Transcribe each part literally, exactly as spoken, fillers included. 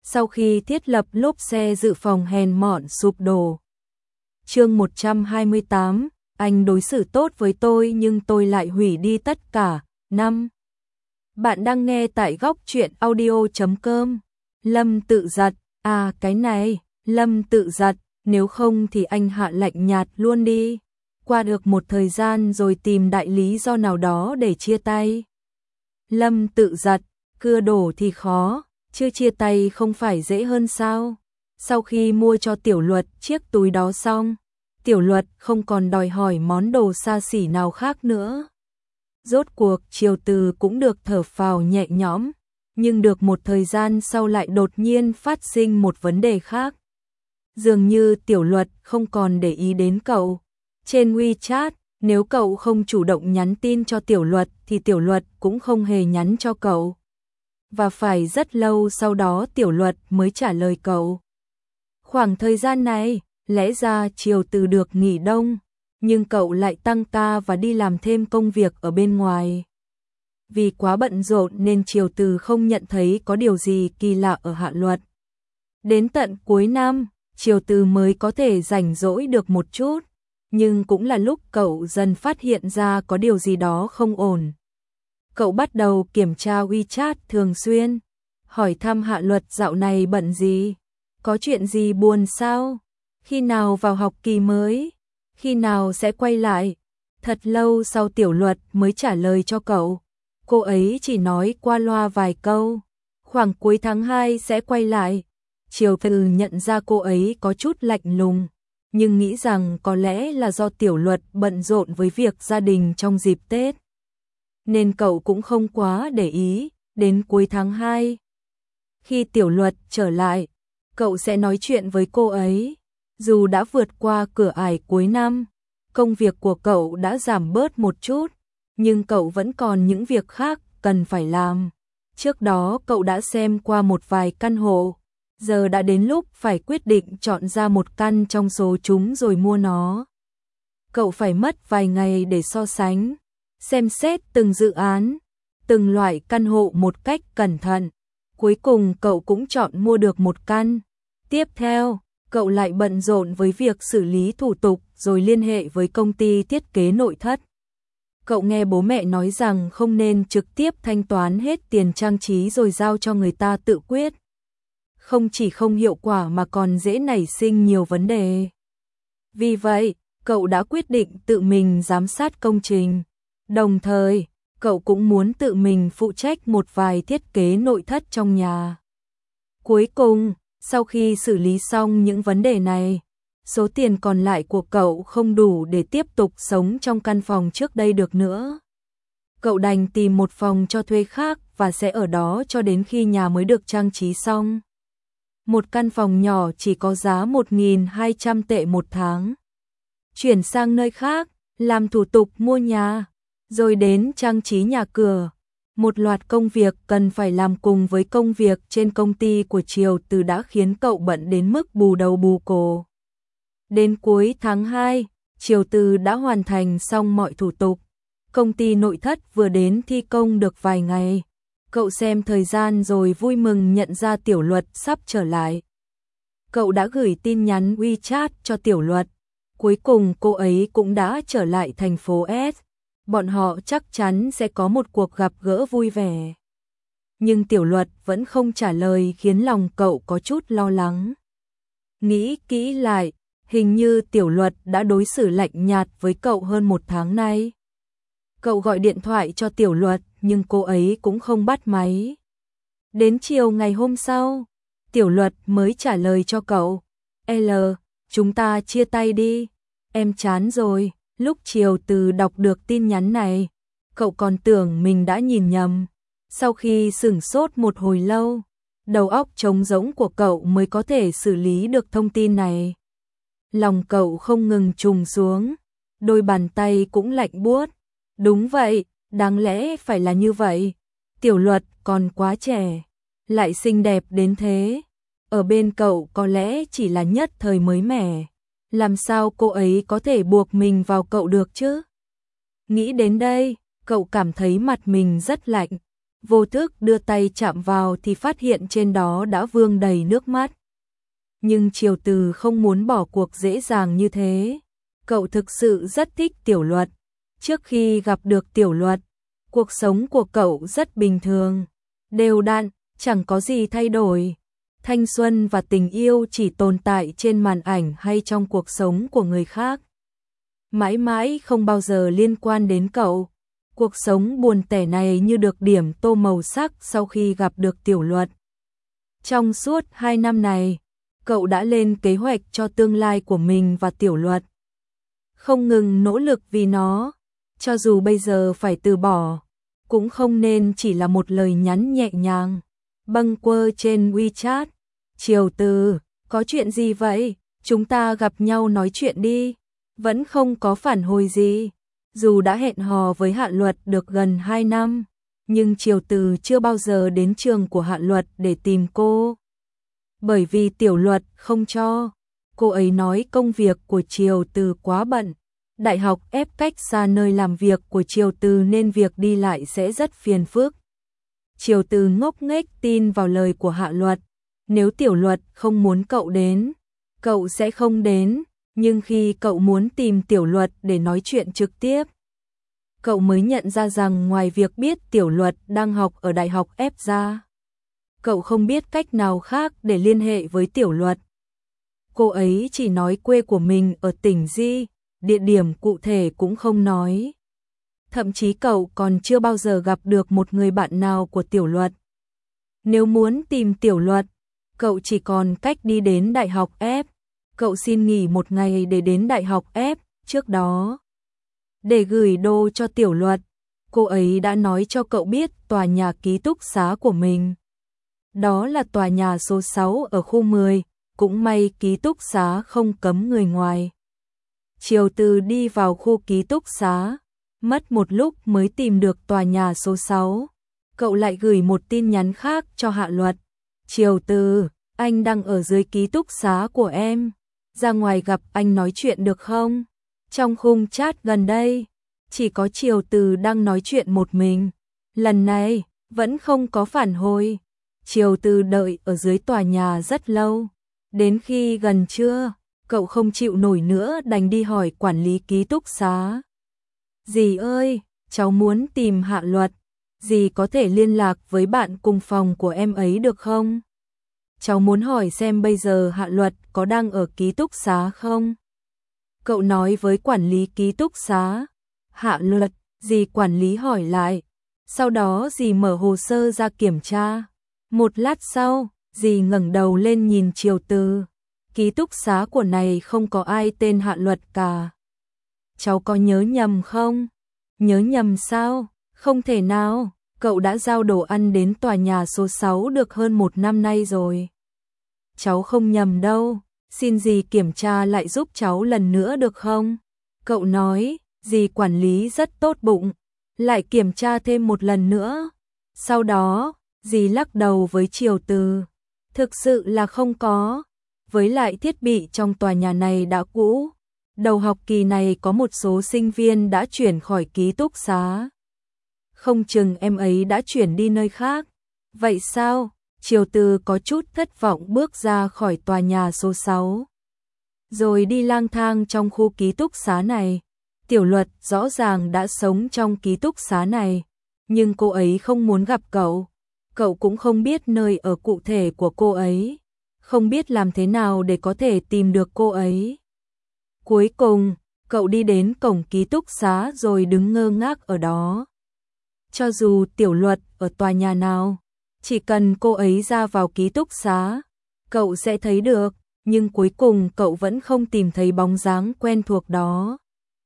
sau khi thiết lập lốp xe dự phòng hèn mọn sụp đổ. Chương một trăm hai mươi tám, anh đối xử tốt với tôi nhưng tôi lại hủy đi tất cả. Năm. Bạn đang nghe tại góc truyện audio chấm com. Lâm tự giật, à cái này, Lâm tự giật, nếu không thì anh hạ lạnh nhạt luôn đi. Qua được một thời gian rồi tìm đại lý do nào đó để chia tay. Lâm tự giật, cưa đổ thì khó, chứ chia tay không phải dễ hơn sao? Sau khi mua cho Tiểu Luật chiếc túi đó xong, Tiểu Luật không còn đòi hỏi món đồ xa xỉ nào khác nữa. Rốt cuộc Triều Từ cũng được thở phào nhẹ nhõm, nhưng được một thời gian sau lại đột nhiên phát sinh một vấn đề khác. Dường như Tiểu Luật không còn để ý đến cậu. Trên WeChat, nếu cậu không chủ động nhắn tin cho Tiểu Luật thì Tiểu Luật cũng không hề nhắn cho cậu. Và phải rất lâu sau đó Tiểu Luật mới trả lời cậu. Khoảng thời gian này, lẽ ra Triều Từ được nghỉ đông, nhưng cậu lại tăng ca và đi làm thêm công việc ở bên ngoài. Vì quá bận rộn nên Triều Từ không nhận thấy có điều gì kỳ lạ ở Hạ Luật. Đến tận cuối năm, Triều Từ mới có thể rảnh rỗi được một chút, nhưng cũng là lúc cậu dần phát hiện ra có điều gì đó không ổn. Cậu bắt đầu kiểm tra WeChat thường xuyên, hỏi thăm Hạ Luật dạo này bận gì, có chuyện gì buồn sao, khi nào vào học kỳ mới, khi nào sẽ quay lại. Thật lâu sau Tiểu Luật mới trả lời cho cậu, cô ấy chỉ nói qua loa vài câu, khoảng cuối tháng hai sẽ quay lại. Triều Từ nhận ra cô ấy có chút lạnh lùng, nhưng nghĩ rằng có lẽ là do Tiểu Luật bận rộn với việc gia đình trong dịp Tết, nên cậu cũng không quá để ý. Đến cuối tháng hai, khi Tiểu Luật trở lại, cậu sẽ nói chuyện với cô ấy. Dù đã vượt qua cửa ải cuối năm, công việc của cậu đã giảm bớt một chút, nhưng cậu vẫn còn những việc khác cần phải làm. Trước đó cậu đã xem qua một vài căn hộ, giờ đã đến lúc phải quyết định chọn ra một căn trong số chúng rồi mua nó. Cậu phải mất vài ngày để so sánh, xem xét từng dự án, từng loại căn hộ một cách cẩn thận. Cuối cùng cậu cũng chọn mua được một căn. Tiếp theo, cậu lại bận rộn với việc xử lý thủ tục rồi liên hệ với công ty thiết kế nội thất. Cậu nghe bố mẹ nói rằng không nên trực tiếp thanh toán hết tiền trang trí rồi giao cho người ta tự quyết. Không chỉ không hiệu quả mà còn dễ nảy sinh nhiều vấn đề. Vì vậy, cậu đã quyết định tự mình giám sát công trình. Đồng thời, cậu cũng muốn tự mình phụ trách một vài thiết kế nội thất trong nhà. Cuối cùng, sau khi xử lý xong những vấn đề này, số tiền còn lại của cậu không đủ để tiếp tục sống trong căn phòng trước đây được nữa. Cậu đành tìm một phòng cho thuê khác và sẽ ở đó cho đến khi nhà mới được trang trí xong. Một căn phòng nhỏ chỉ có giá một nghìn hai trăm tệ một tháng. Chuyển sang nơi khác, làm thủ tục mua nhà, rồi đến trang trí nhà cửa. Một loạt công việc cần phải làm cùng với công việc trên công ty của Triều Từ đã khiến cậu bận đến mức bù đầu bù cổ. Đến cuối tháng hai, Triều Từ đã hoàn thành xong mọi thủ tục. Công ty nội thất vừa đến thi công được vài ngày. Cậu xem thời gian rồi vui mừng nhận ra Tiểu Luật sắp trở lại. Cậu đã gửi tin nhắn WeChat cho Tiểu Luật. Cuối cùng cô ấy cũng đã trở lại thành phố S. Bọn họ chắc chắn sẽ có một cuộc gặp gỡ vui vẻ. Nhưng Tiểu Luật vẫn không trả lời khiến lòng cậu có chút lo lắng. Nghĩ kỹ lại, hình như Tiểu Luật đã đối xử lạnh nhạt với cậu hơn một tháng nay. Cậu gọi điện thoại cho Tiểu Luật nhưng cô ấy cũng không bắt máy. Đến chiều ngày hôm sau, Tiểu Luật mới trả lời cho cậu. L, chúng ta chia tay đi, em chán rồi. Lúc Triều Từ đọc được tin nhắn này, cậu còn tưởng mình đã nhìn nhầm. Sau khi sửng sốt một hồi lâu, đầu óc trống rỗng của cậu mới có thể xử lý được thông tin này. Lòng cậu không ngừng trùng xuống, đôi bàn tay cũng lạnh buốt. Đúng vậy, đáng lẽ phải là như vậy. Tiểu Luật còn quá trẻ, lại xinh đẹp đến thế. Ở bên cậu có lẽ chỉ là nhất thời mới mẻ. Làm sao cô ấy có thể buộc mình vào cậu được chứ? Nghĩ đến đây, cậu cảm thấy mặt mình rất lạnh. vô thức đưa tay chạm vào thì phát hiện trên đó đã vương đầy nước mắt. Nhưng Triều Từ không muốn bỏ cuộc dễ dàng như thế. Cậu thực sự rất thích Tiểu Luật. Trước khi gặp được Tiểu Luật, cuộc sống của cậu rất bình thường, đều đặn, chẳng có gì thay đổi. Thanh xuân và tình yêu chỉ tồn tại trên màn ảnh hay trong cuộc sống của người khác. Mãi mãi không bao giờ liên quan đến cậu. Cuộc sống buồn tẻ này như được điểm tô màu sắc sau khi gặp được Tiểu Luật. Trong suốt hai năm này, cậu đã lên kế hoạch cho tương lai của mình và Tiểu Luật. Không ngừng nỗ lực vì nó, cho dù bây giờ phải từ bỏ, cũng không nên chỉ là một lời nhắn nhẹ nhàng, bâng quơ trên WeChat. Triều Từ, có chuyện gì vậy? Chúng ta gặp nhau nói chuyện đi. Vẫn không có phản hồi gì. Dù đã hẹn hò với Hạ Luật được gần hai năm, nhưng Triều Từ chưa bao giờ đến trường của Hạ Luật để tìm cô. Bởi vì Tiểu Luật không cho. Cô ấy nói công việc của Triều Từ quá bận. Đại học ép cách xa nơi làm việc của Triều Từ nên việc đi lại sẽ rất phiền phức. Triều Từ ngốc nghếch tin vào lời của Hạ Luật. Nếu Tiểu Luật không muốn cậu đến, cậu sẽ không đến. Nhưng khi cậu muốn tìm Tiểu Luật để nói chuyện trực tiếp, cậu mới nhận ra rằng ngoài việc biết Tiểu Luật đang học ở Đại học ép ra, cậu không biết cách nào khác để liên hệ với Tiểu Luật. Cô ấy chỉ nói quê của mình ở tỉnh Di, địa điểm cụ thể cũng không nói. Thậm chí cậu còn chưa bao giờ gặp được một người bạn nào của Tiểu Luật. Nếu muốn tìm Tiểu Luật, cậu chỉ còn cách đi đến Đại học ép. Cậu xin nghỉ một ngày để đến Đại học ép, trước đó. Để gửi đồ cho Tiểu Luật, cô ấy đã nói cho cậu biết tòa nhà ký túc xá của mình. Đó là tòa nhà số sáu ở khu mười, cũng may ký túc xá không cấm người ngoài. Triều Từ đi vào khu ký túc xá, mất một lúc mới tìm được tòa nhà số sáu. Cậu lại gửi một tin nhắn khác cho Hạ Luật. Triều Từ, anh đang ở dưới ký túc xá của em. Ra ngoài gặp anh nói chuyện được không? Trong khung chat gần đây, chỉ có Triều Từ đang nói chuyện một mình. Lần này, vẫn không có phản hồi. Triều Từ đợi ở dưới tòa nhà rất lâu. Đến khi gần trưa, cậu không chịu nổi nữa đành đi hỏi quản lý ký túc xá. Dì ơi, cháu muốn tìm Hạ Luật. Dì có thể liên lạc với bạn cùng phòng của em ấy được không? Cháu muốn hỏi xem bây giờ Hạ Luật có đang ở ký túc xá không? Cậu nói với quản lý ký túc xá. Hạ Luật, dì quản lý hỏi lại. Sau đó dì mở hồ sơ ra kiểm tra. Một lát sau, dì ngẩng đầu lên nhìn Triều Từ. Ký túc xá của này không có ai tên Hạ Luật cả. Cháu có nhớ nhầm không? Nhớ nhầm sao? Không thể nào, cậu đã giao đồ ăn đến tòa nhà số sáu được hơn một năm nay rồi. Cháu không nhầm đâu, xin dì kiểm tra lại giúp cháu lần nữa được không? Cậu nói, dì quản lý rất tốt bụng, lại kiểm tra thêm một lần nữa. Sau đó, dì lắc đầu với Triều Từ. Thực sự là không có, với lại thiết bị trong tòa nhà này đã cũ. Đầu học kỳ này có một số sinh viên đã chuyển khỏi ký túc xá. Không chừng em ấy đã chuyển đi nơi khác. Vậy sao? Triều Từ có chút thất vọng bước ra khỏi tòa nhà số sáu. Rồi đi lang thang trong khu ký túc xá này. Tiểu Luật rõ ràng đã sống trong ký túc xá này, nhưng cô ấy không muốn gặp cậu. Cậu cũng không biết nơi ở cụ thể của cô ấy, không biết làm thế nào để có thể tìm được cô ấy. Cuối cùng, cậu đi đến cổng ký túc xá rồi đứng ngơ ngác ở đó. Cho dù Tiểu Luật ở tòa nhà nào, chỉ cần cô ấy ra vào ký túc xá, cậu sẽ thấy được, nhưng cuối cùng cậu vẫn không tìm thấy bóng dáng quen thuộc đó.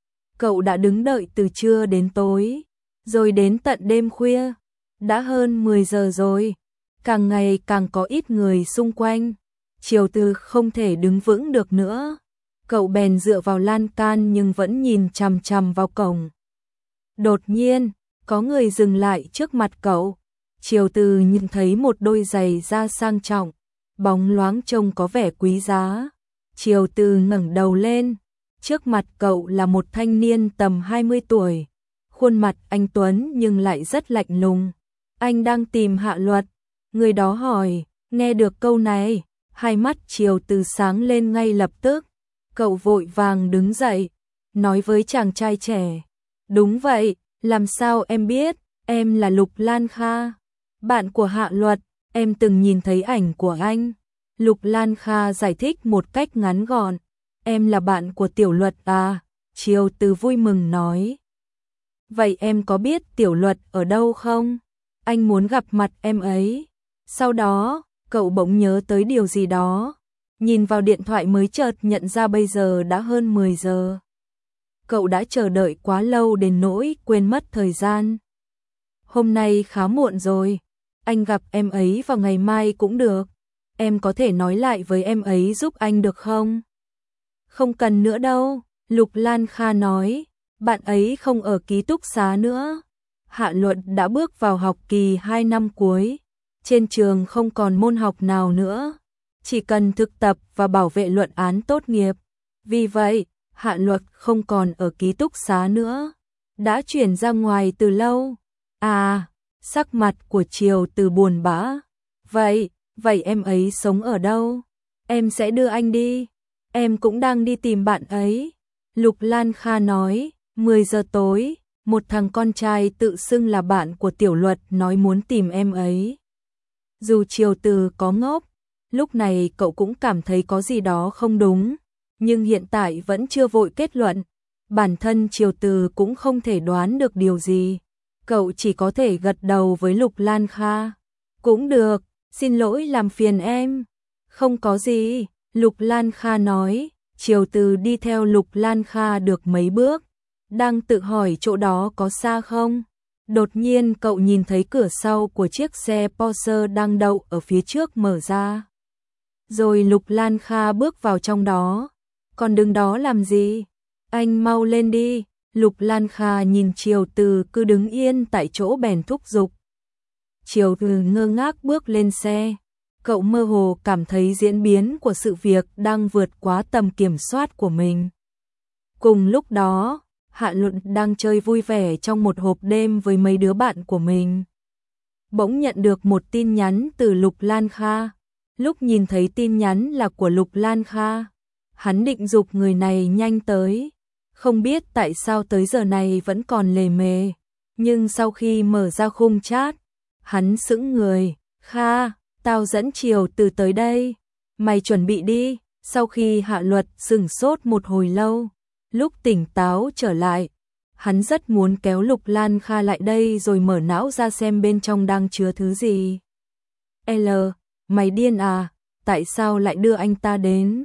Cậu đã đứng đợi từ trưa đến tối, rồi đến tận đêm khuya, đã hơn mười giờ rồi, càng ngày càng có ít người xung quanh. Triều Từ không thể đứng vững được nữa, cậu bèn dựa vào lan can nhưng vẫn nhìn chằm chằm vào cổng. Đột nhiên, có người dừng lại trước mặt cậu. Triều Từ nhìn thấy một đôi giày da sang trọng, bóng loáng trông có vẻ quý giá. Triều Từ ngẩng đầu lên, trước mặt cậu là một thanh niên tầm hai mươi tuổi, khuôn mặt anh tuấn nhưng lại rất lạnh lùng. Anh đang tìm Hạ Luật. Người đó hỏi, nghe được câu này, hai mắt Triều Từ sáng lên ngay lập tức. Cậu vội vàng đứng dậy, nói với chàng trai trẻ. Đúng vậy, làm sao em biết, em là Lục Lan Kha, bạn của Hạ Luật, em từng nhìn thấy ảnh của anh. Lục Lan Kha giải thích một cách ngắn gọn, em là bạn của Tiểu Luật à, Triều Từ vui mừng nói. Vậy em có biết Tiểu Luật ở đâu không? Anh muốn gặp mặt em ấy. Sau đó, cậu bỗng nhớ tới điều gì đó. Nhìn vào điện thoại mới chợt nhận ra bây giờ đã hơn mười giờ. Cậu đã chờ đợi quá lâu đến nỗi quên mất thời gian. Hôm nay khá muộn rồi. Anh gặp em ấy vào ngày mai cũng được. Em có thể nói lại với em ấy giúp anh được không? Không cần nữa đâu, Lục Lan Kha nói. Bạn ấy không ở ký túc xá nữa. Hạ Luật đã bước vào học kỳ hai năm cuối. Trên trường không còn môn học nào nữa. Chỉ cần thực tập và bảo vệ luận án tốt nghiệp. Vì vậy, Hạ Luật không còn ở ký túc xá nữa. Đã chuyển ra ngoài từ lâu. À, sắc mặt của Triều Từ buồn bã. Vậy, vậy em ấy sống ở đâu? Em sẽ đưa anh đi. Em cũng đang đi tìm bạn ấy. Lục Lan Kha nói, mười giờ tối, một thằng con trai tự xưng là bạn của Tiểu Luật nói muốn tìm em ấy. Dù Triều Từ có ngốc, lúc này cậu cũng cảm thấy có gì đó không đúng, nhưng hiện tại vẫn chưa vội kết luận. Bản thân Triều Từ cũng không thể đoán được điều gì. Cậu chỉ có thể gật đầu với Lục Lan Kha. Cũng được, xin lỗi làm phiền em. Không có gì, Lục Lan Kha nói. Triều Từ đi theo Lục Lan Kha được mấy bước, đang tự hỏi chỗ đó có xa không. Đột nhiên cậu nhìn thấy cửa sau của chiếc xe Porsche đang đậu ở phía trước mở ra. Rồi Lục Lan Kha bước vào trong đó. Còn đứng đó làm gì? Anh mau lên đi. Lục Lan Kha nhìn Triều Từ cứ đứng yên tại chỗ bèn thúc giục. Triều Từ ngơ ngác bước lên xe. Cậu mơ hồ cảm thấy diễn biến của sự việc đang vượt quá tầm kiểm soát của mình. Cùng lúc đó, Hạ Luật đang chơi vui vẻ trong một hộp đêm với mấy đứa bạn của mình. Bỗng nhận được một tin nhắn từ Lục Lan Kha. Lúc nhìn thấy tin nhắn là của Lục Lan Kha, hắn định giục người này nhanh tới. Không biết tại sao tới giờ này vẫn còn lề mề. Nhưng sau khi mở ra khung chat, hắn sững người. Kha, tao dẫn Triều Từ tới đây. Mày chuẩn bị đi. Sau khi Hạ Luật sửng sốt một hồi lâu, lúc tỉnh táo trở lại, hắn rất muốn kéo Lục Lan Kha lại đây rồi mở não ra xem bên trong đang chứa thứ gì. L, mày điên à? Tại sao lại đưa anh ta đến?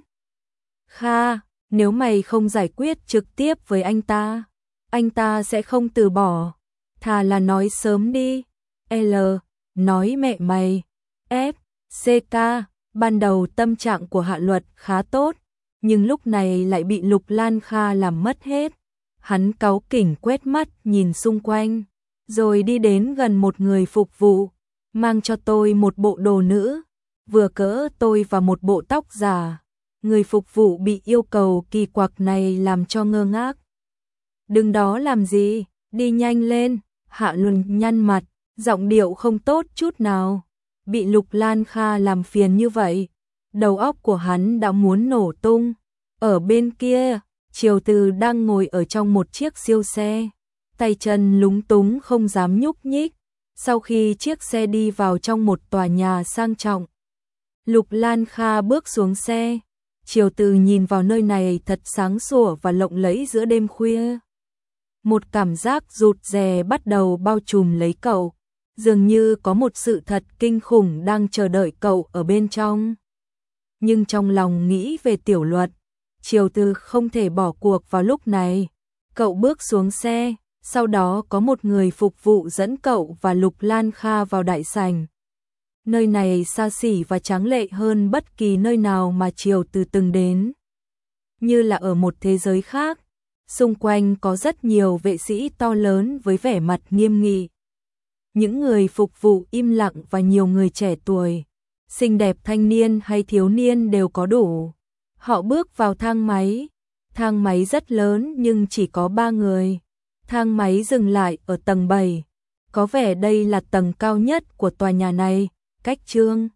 Kha, nếu mày không giải quyết trực tiếp với anh ta, anh ta sẽ không từ bỏ. Thà là nói sớm đi. L, nói mẹ mày. F, C K, ban đầu tâm trạng của Hạ Luật khá tốt, nhưng lúc này lại bị Lục Lan Kha làm mất hết. Hắn cáu kỉnh quét mắt nhìn xung quanh, rồi đi đến gần một người phục vụ. Mang cho tôi một bộ đồ nữ, vừa cỡ tôi và một bộ tóc giả. Người phục vụ bị yêu cầu kỳ quặc này làm cho ngơ ngác. Đừng đó làm gì, đi nhanh lên. Hạ Luật nhăn mặt, giọng điệu không tốt chút nào. Bị Lục Lan Kha làm phiền như vậy, đầu óc của hắn đã muốn nổ tung. Ở bên kia, Triều Từ đang ngồi ở trong một chiếc siêu xe, tay chân lúng túng không dám nhúc nhích. Sau khi chiếc xe đi vào trong một tòa nhà sang trọng, Lục Lan Kha bước xuống xe. Triều Từ nhìn vào nơi này thật sáng sủa và lộng lẫy giữa đêm khuya. Một cảm giác rụt rè bắt đầu bao trùm lấy cậu, dường như có một sự thật kinh khủng đang chờ đợi cậu ở bên trong. Nhưng trong lòng nghĩ về Tiểu Luật, Triều Từ không thể bỏ cuộc vào lúc này. Cậu bước xuống xe, sau đó có một người phục vụ dẫn cậu và Lục Lan Kha vào đại sảnh. Nơi này xa xỉ và tráng lệ hơn bất kỳ nơi nào mà Triều Từ từng đến. Như là ở một thế giới khác, xung quanh có rất nhiều vệ sĩ to lớn với vẻ mặt nghiêm nghị. Những người phục vụ im lặng và nhiều người trẻ tuổi, xinh đẹp thanh niên hay thiếu niên đều có đủ. Họ bước vào thang máy. Thang máy rất lớn nhưng chỉ có ba người. Thang máy dừng lại ở tầng bảy. Có vẻ đây là tầng cao nhất của tòa nhà này, cách Trương